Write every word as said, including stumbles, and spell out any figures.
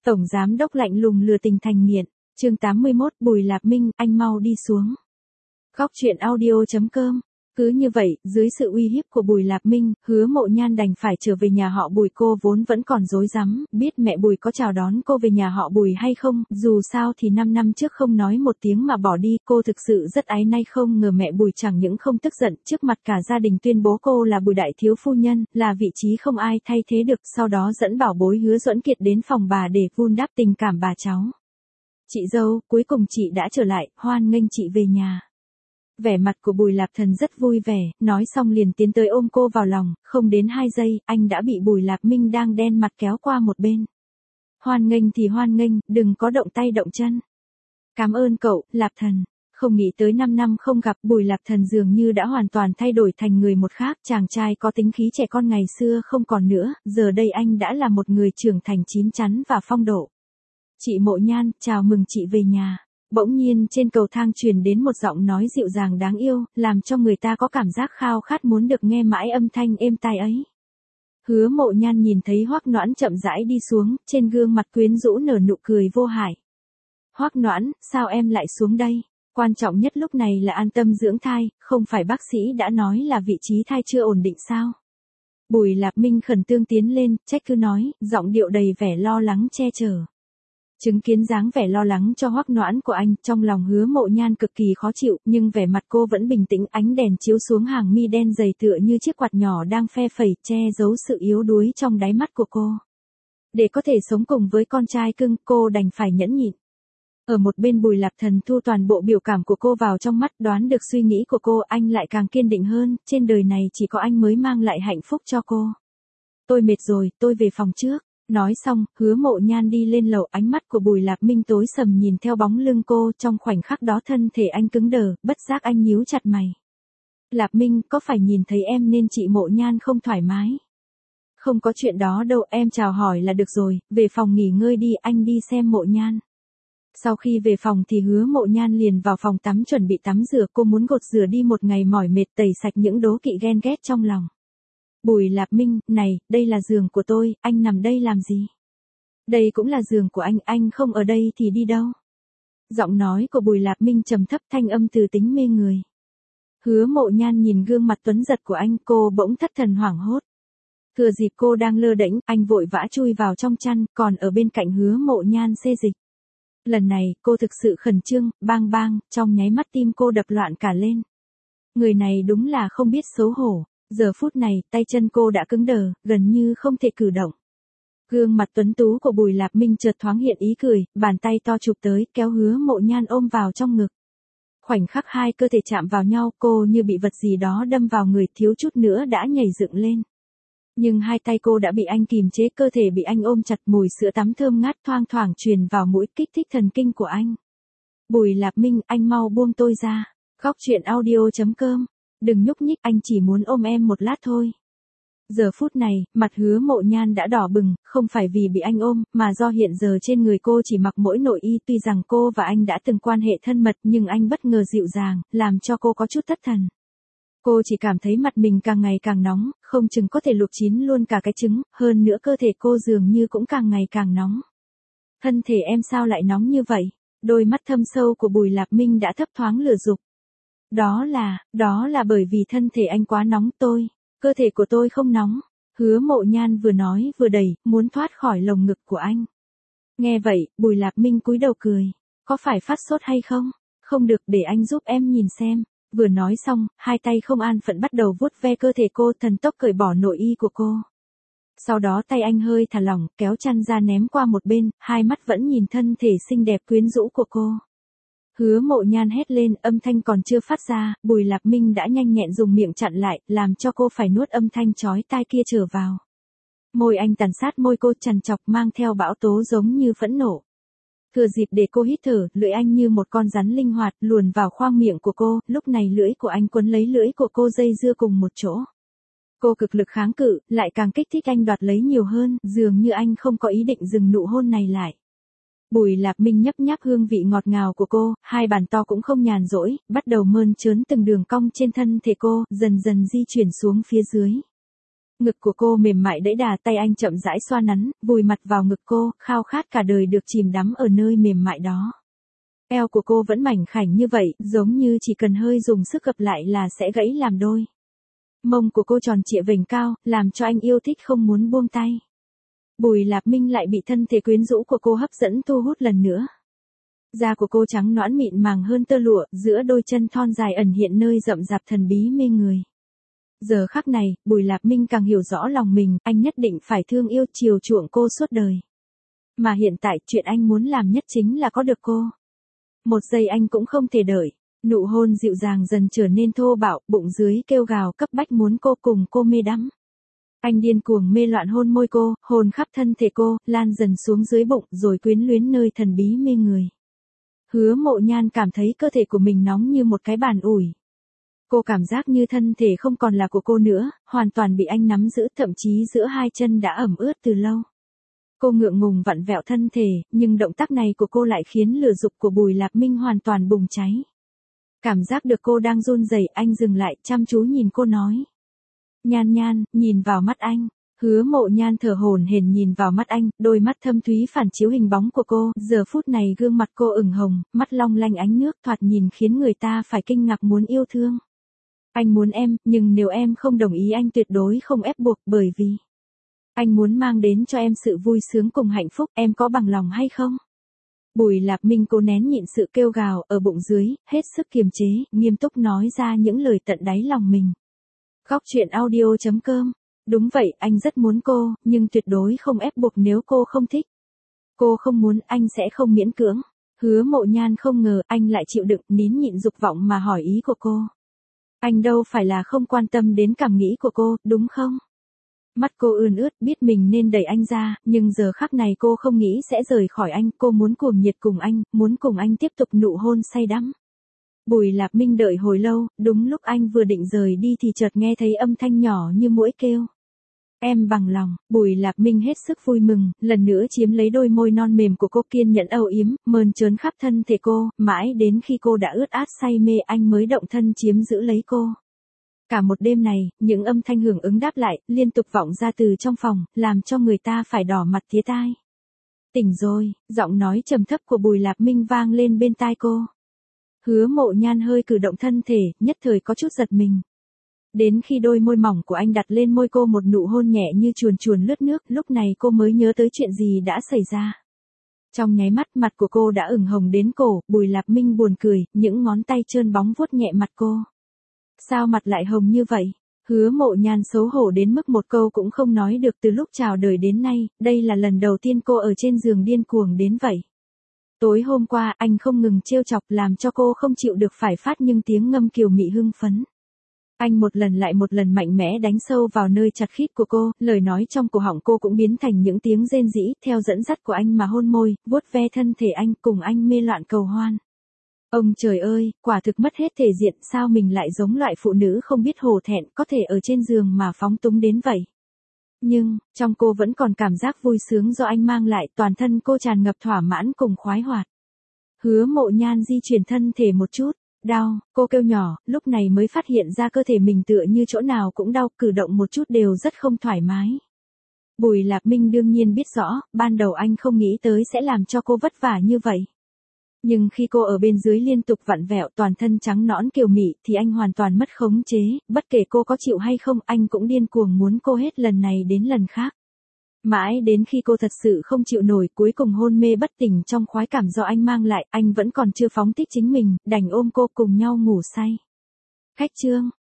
Tổng giám đốc lạnh lùng lừa tình thành nghiện. Chương tám mươi mốt, Bùi Lạp Minh, anh mau đi xuống. Góc truyện audio chấm com. Cứ như vậy, dưới sự uy hiếp của Bùi Lạp Minh, Hứa Mộ Nhan đành phải trở về nhà họ Bùi. Cô vốn vẫn còn rối rắm, biết mẹ Bùi có chào đón cô về nhà họ Bùi hay không, dù sao thì năm năm trước không nói một tiếng mà bỏ đi, cô thực sự rất áy náy. Không ngờ mẹ Bùi chẳng những không tức giận, trước mặt cả gia đình tuyên bố cô là Bùi đại thiếu phu nhân, là vị trí không ai thay thế được, sau đó dẫn bảo bối Hứa Duẫn Kiệt đến phòng bà để vun đắp tình cảm bà cháu. Chị dâu, cuối cùng chị đã trở lại, hoan nghênh chị về nhà. Vẻ mặt của Bùi Lạp Thần rất vui vẻ, nói xong liền tiến tới ôm cô vào lòng, không đến hai giây, anh đã bị Bùi Lạp Minh đang đen mặt kéo qua một bên. Hoan nghênh thì hoan nghênh, đừng có động tay động chân. Cảm ơn cậu, Lạp Thần. Không nghĩ tới năm năm không gặp, Bùi Lạp Thần dường như đã hoàn toàn thay đổi thành người một khác, chàng trai có tính khí trẻ con ngày xưa không còn nữa, giờ đây anh đã là một người trưởng thành chín chắn và phong độ. Chị Mộ Nhan, chào mừng chị về nhà. Bỗng nhiên trên cầu thang truyền đến một giọng nói dịu dàng đáng yêu, làm cho người ta có cảm giác khao khát muốn được nghe mãi âm thanh êm tai ấy. Hứa Mộ Nhan nhìn thấy Hoắc Noãn chậm rãi đi xuống, trên gương mặt quyến rũ nở nụ cười vô hại. Hoắc Noãn, sao em lại xuống đây? Quan trọng nhất lúc này là an tâm dưỡng thai, không phải bác sĩ đã nói là vị trí thai chưa ổn định sao? Bùi Lạp Minh khẩn tương tiến lên, trách cứ nói, giọng điệu đầy vẻ lo lắng che chở. Chứng kiến dáng vẻ lo lắng cho Hoắc Noãn của anh, trong lòng Hứa Mộ Nhan cực kỳ khó chịu, nhưng vẻ mặt cô vẫn bình tĩnh, ánh đèn chiếu xuống hàng mi đen dày tựa như chiếc quạt nhỏ đang phe phẩy, che giấu sự yếu đuối trong đáy mắt của cô. Để có thể sống cùng với con trai cưng, cô đành phải nhẫn nhịn. Ở một bên Bùi Lạp Thần thu toàn bộ biểu cảm của cô vào trong mắt, đoán được suy nghĩ của cô, anh lại càng kiên định hơn, trên đời này chỉ có anh mới mang lại hạnh phúc cho cô. Tôi mệt rồi, tôi về phòng trước. Nói xong, Hứa Mộ Nhan đi lên lầu, ánh mắt của Bùi Lạp Minh tối sầm nhìn theo bóng lưng cô, trong khoảnh khắc đó thân thể anh cứng đờ, bất giác anh nhíu chặt mày. Lạp Minh, có phải nhìn thấy em nên chị Mộ Nhan không thoải mái? Không có chuyện đó đâu, em chào hỏi là được rồi, về phòng nghỉ ngơi đi, anh đi xem Mộ Nhan. Sau khi về phòng thì Hứa Mộ Nhan liền vào phòng tắm chuẩn bị tắm rửa, cô muốn gột rửa đi một ngày mỏi mệt, tẩy sạch những đố kỵ ghen ghét trong lòng. Bùi Lạp Minh, này, đây là giường của tôi, anh nằm đây làm gì? Đây cũng là giường của anh, anh không ở đây thì đi đâu? Giọng nói của Bùi Lạp Minh trầm thấp, thanh âm từ tính mê người. Hứa Mộ Nhan nhìn gương mặt tuấn giật của anh, cô bỗng thất thần hoảng hốt. Thừa dịp cô đang lơ đễnh, anh vội vã chui vào trong chăn, còn ở bên cạnh Hứa Mộ Nhan xê dịch. Lần này, cô thực sự khẩn trương, bang bang, trong nháy mắt tim cô đập loạn cả lên. Người này đúng là không biết xấu hổ. Giờ phút này, tay chân cô đã cứng đờ, gần như không thể cử động. Gương mặt tuấn tú của Bùi Lạp Minh chợt thoáng hiện ý cười, bàn tay to chụp tới, kéo Hứa Mộ Nhan ôm vào trong ngực. Khoảnh khắc hai cơ thể chạm vào nhau, cô như bị vật gì đó đâm vào người, thiếu chút nữa đã nhảy dựng lên. Nhưng hai tay cô đã bị anh kìm chế, cơ thể bị anh ôm chặt, mùi sữa tắm thơm ngát thoang thoảng truyền vào mũi, kích thích thần kinh của anh. Bùi Lạp Minh, anh mau buông tôi ra. Góc truyện audio chấm com. Đừng nhúc nhích, anh chỉ muốn ôm em một lát thôi. Giờ phút này, mặt Hứa Mộ Nhan đã đỏ bừng, không phải vì bị anh ôm, mà do hiện giờ trên người cô chỉ mặc mỗi nội y. Tuy rằng cô và anh đã từng quan hệ thân mật, nhưng anh bất ngờ dịu dàng, làm cho cô có chút thất thần. Cô chỉ cảm thấy mặt mình càng ngày càng nóng, không chừng có thể luộc chín luôn cả cái trứng, hơn nữa cơ thể cô dường như cũng càng ngày càng nóng. Thân thể em sao lại nóng như vậy? Đôi mắt thâm sâu của Bùi Lạp Minh đã thấp thoáng lửa dục. Đó là, đó là bởi vì thân thể anh quá nóng, tôi, cơ thể của tôi không nóng. Hứa Mộ Nhan vừa nói vừa đẩy, muốn thoát khỏi lồng ngực của anh. Nghe vậy, Bùi Lạp Minh cúi đầu cười. Có phải phát sốt hay không? Không được, để anh giúp em nhìn xem. Vừa nói xong, hai tay không an phận bắt đầu vuốt ve cơ thể cô, thần tốc cởi bỏ nội y của cô. Sau đó tay anh hơi thả lỏng, kéo chăn ra ném qua một bên, hai mắt vẫn nhìn thân thể xinh đẹp quyến rũ của cô. Hứa Mộ Nhan hét lên, âm thanh còn chưa phát ra, Bùi Lạp Minh đã nhanh nhẹn dùng miệng chặn lại, làm cho cô phải nuốt âm thanh chói tai kia trở vào. Môi anh tàn sát môi cô, trằn trọc mang theo bão tố giống như phẫn nộ. Thừa dịp để cô hít thở, lưỡi anh như một con rắn linh hoạt luồn vào khoang miệng của cô, lúc này lưỡi của anh quấn lấy lưỡi của cô dây dưa cùng một chỗ. Cô cực lực kháng cự, lại càng kích thích anh đoạt lấy nhiều hơn, dường như anh không có ý định dừng nụ hôn này lại. Bùi Lạp Minh nhấp nháp hương vị ngọt ngào của cô, hai bàn to cũng không nhàn rỗi, bắt đầu mơn trớn từng đường cong trên thân thể cô, dần dần di chuyển xuống phía dưới. Ngực của cô mềm mại đẫy đà, tay anh chậm rãi xoa nắn, vùi mặt vào ngực cô, khao khát cả đời được chìm đắm ở nơi mềm mại đó. Eo của cô vẫn mảnh khảnh như vậy, giống như chỉ cần hơi dùng sức gập lại là sẽ gãy làm đôi. Mông của cô tròn trịa vểnh cao, làm cho anh yêu thích không muốn buông tay. Bùi Lạp Minh lại bị thân thể quyến rũ của cô hấp dẫn thu hút lần nữa. Da của cô trắng nõn mịn màng hơn tơ lụa, giữa đôi chân thon dài ẩn hiện nơi rậm rạp thần bí mê người. Giờ khắc này, Bùi Lạp Minh càng hiểu rõ lòng mình, anh nhất định phải thương yêu chiều chuộng cô suốt đời. Mà hiện tại, chuyện anh muốn làm nhất chính là có được cô. Một giây anh cũng không thể đợi. Nụ hôn dịu dàng dần trở nên thô bạo, bụng dưới kêu gào cấp bách muốn cô cùng cô mê đắm. Anh điên cuồng mê loạn hôn môi cô, hôn khắp thân thể cô, lan dần xuống dưới bụng rồi quyến luyến nơi thần bí mê người. Hứa Mộ Nhan cảm thấy cơ thể của mình nóng như một cái bàn ủi. Cô cảm giác như thân thể không còn là của cô nữa, hoàn toàn bị anh nắm giữ, thậm chí giữa hai chân đã ẩm ướt từ lâu. Cô ngượng ngùng vặn vẹo thân thể, nhưng động tác này của cô lại khiến lửa dục của Bùi Lạp Minh hoàn toàn bùng cháy. Cảm giác được cô đang run rẩy, anh dừng lại, chăm chú nhìn cô nói. Nhan Nhan, nhìn vào mắt anh. Hứa Mộ Nhan thở hổn hển nhìn vào mắt anh, đôi mắt thâm thúy phản chiếu hình bóng của cô, giờ phút này gương mặt cô ửng hồng, mắt long lanh ánh nước, thoạt nhìn khiến người ta phải kinh ngạc muốn yêu thương. Anh muốn em, nhưng nếu em không đồng ý anh tuyệt đối không ép buộc, bởi vì anh muốn mang đến cho em sự vui sướng cùng hạnh phúc, em có bằng lòng hay không? Bùi Lạp Minh cố nén nhịn sự kêu gào ở bụng dưới, hết sức kiềm chế, nghiêm túc nói ra những lời tận đáy lòng mình. Góc truyện audio chấm com. Đúng vậy, anh rất muốn cô, nhưng tuyệt đối không ép buộc nếu cô không thích. Cô không muốn, anh sẽ không miễn cưỡng. Hứa Mộ Nhan không ngờ anh lại chịu đựng, nín nhịn dục vọng mà hỏi ý của cô. Anh đâu phải là không quan tâm đến cảm nghĩ của cô, đúng không? Mắt cô ươn ướt, biết mình nên đẩy anh ra, nhưng giờ khắc này cô không nghĩ sẽ rời khỏi anh, cô muốn cuồng nhiệt cùng anh, muốn cùng anh tiếp tục nụ hôn say đắm. Bùi Lạp Minh đợi hồi lâu, đúng lúc anh vừa định rời đi thì chợt nghe thấy âm thanh nhỏ như muỗi kêu. Em bằng lòng. Bùi Lạp Minh hết sức vui mừng, lần nữa chiếm lấy đôi môi non mềm của cô, kiên nhẫn âu yếm, mơn trớn khắp thân thể cô, mãi đến khi cô đã ướt át say mê anh mới động thân chiếm giữ lấy cô. Cả một đêm này, những âm thanh hưởng ứng đáp lại, liên tục vọng ra từ trong phòng, làm cho người ta phải đỏ mặt tía tai. Tỉnh rồi, giọng nói trầm thấp của Bùi Lạp Minh vang lên bên tai cô. Hứa Mộ Nhan hơi cử động thân thể, nhất thời có chút giật mình. Đến khi đôi môi mỏng của anh đặt lên môi cô một nụ hôn nhẹ như chuồn chuồn lướt nước, lúc này cô mới nhớ tới chuyện gì đã xảy ra. Trong nháy mắt, mặt của cô đã ửng hồng đến cổ, Bùi Lạp Minh buồn cười, những ngón tay trơn bóng vuốt nhẹ mặt cô. Sao mặt lại hồng như vậy? Hứa Mộ Nhan xấu hổ đến mức một câu cũng không nói được từ lúc chào đời đến nay, đây là lần đầu tiên cô ở trên giường điên cuồng đến vậy. Tối hôm qua, anh không ngừng trêu chọc làm cho cô không chịu được phải phát những tiếng ngâm kiều mị hưng phấn. Anh một lần lại một lần mạnh mẽ đánh sâu vào nơi chặt khít của cô, lời nói trong cổ họng cô cũng biến thành những tiếng rên rỉ, theo dẫn dắt của anh mà hôn môi, vuốt ve thân thể anh, cùng anh mê loạn cầu hoan. Ông trời ơi, quả thực mất hết thể diện, sao mình lại giống loại phụ nữ không biết hổ thẹn, có thể ở trên giường mà phóng túng đến vậy. Nhưng, trong cô vẫn còn cảm giác vui sướng do anh mang lại, toàn thân cô tràn ngập thỏa mãn cùng khoái hoạt. Hứa Mộ Nhan di chuyển thân thể một chút. Đau, cô kêu nhỏ, lúc này mới phát hiện ra cơ thể mình tựa như chỗ nào cũng đau, cử động một chút đều rất không thoải mái. Bùi Lạp Minh đương nhiên biết rõ, ban đầu anh không nghĩ tới sẽ làm cho cô vất vả như vậy. Nhưng khi cô ở bên dưới liên tục vặn vẹo toàn thân trắng nõn kiều mị thì anh hoàn toàn mất khống chế, bất kể cô có chịu hay không, anh cũng điên cuồng muốn cô hết lần này đến lần khác. Mãi đến khi cô thật sự không chịu nổi, cuối cùng hôn mê bất tỉnh trong khoái cảm do anh mang lại, anh vẫn còn chưa phóng thích chính mình, đành ôm cô cùng nhau ngủ say. Khách trương,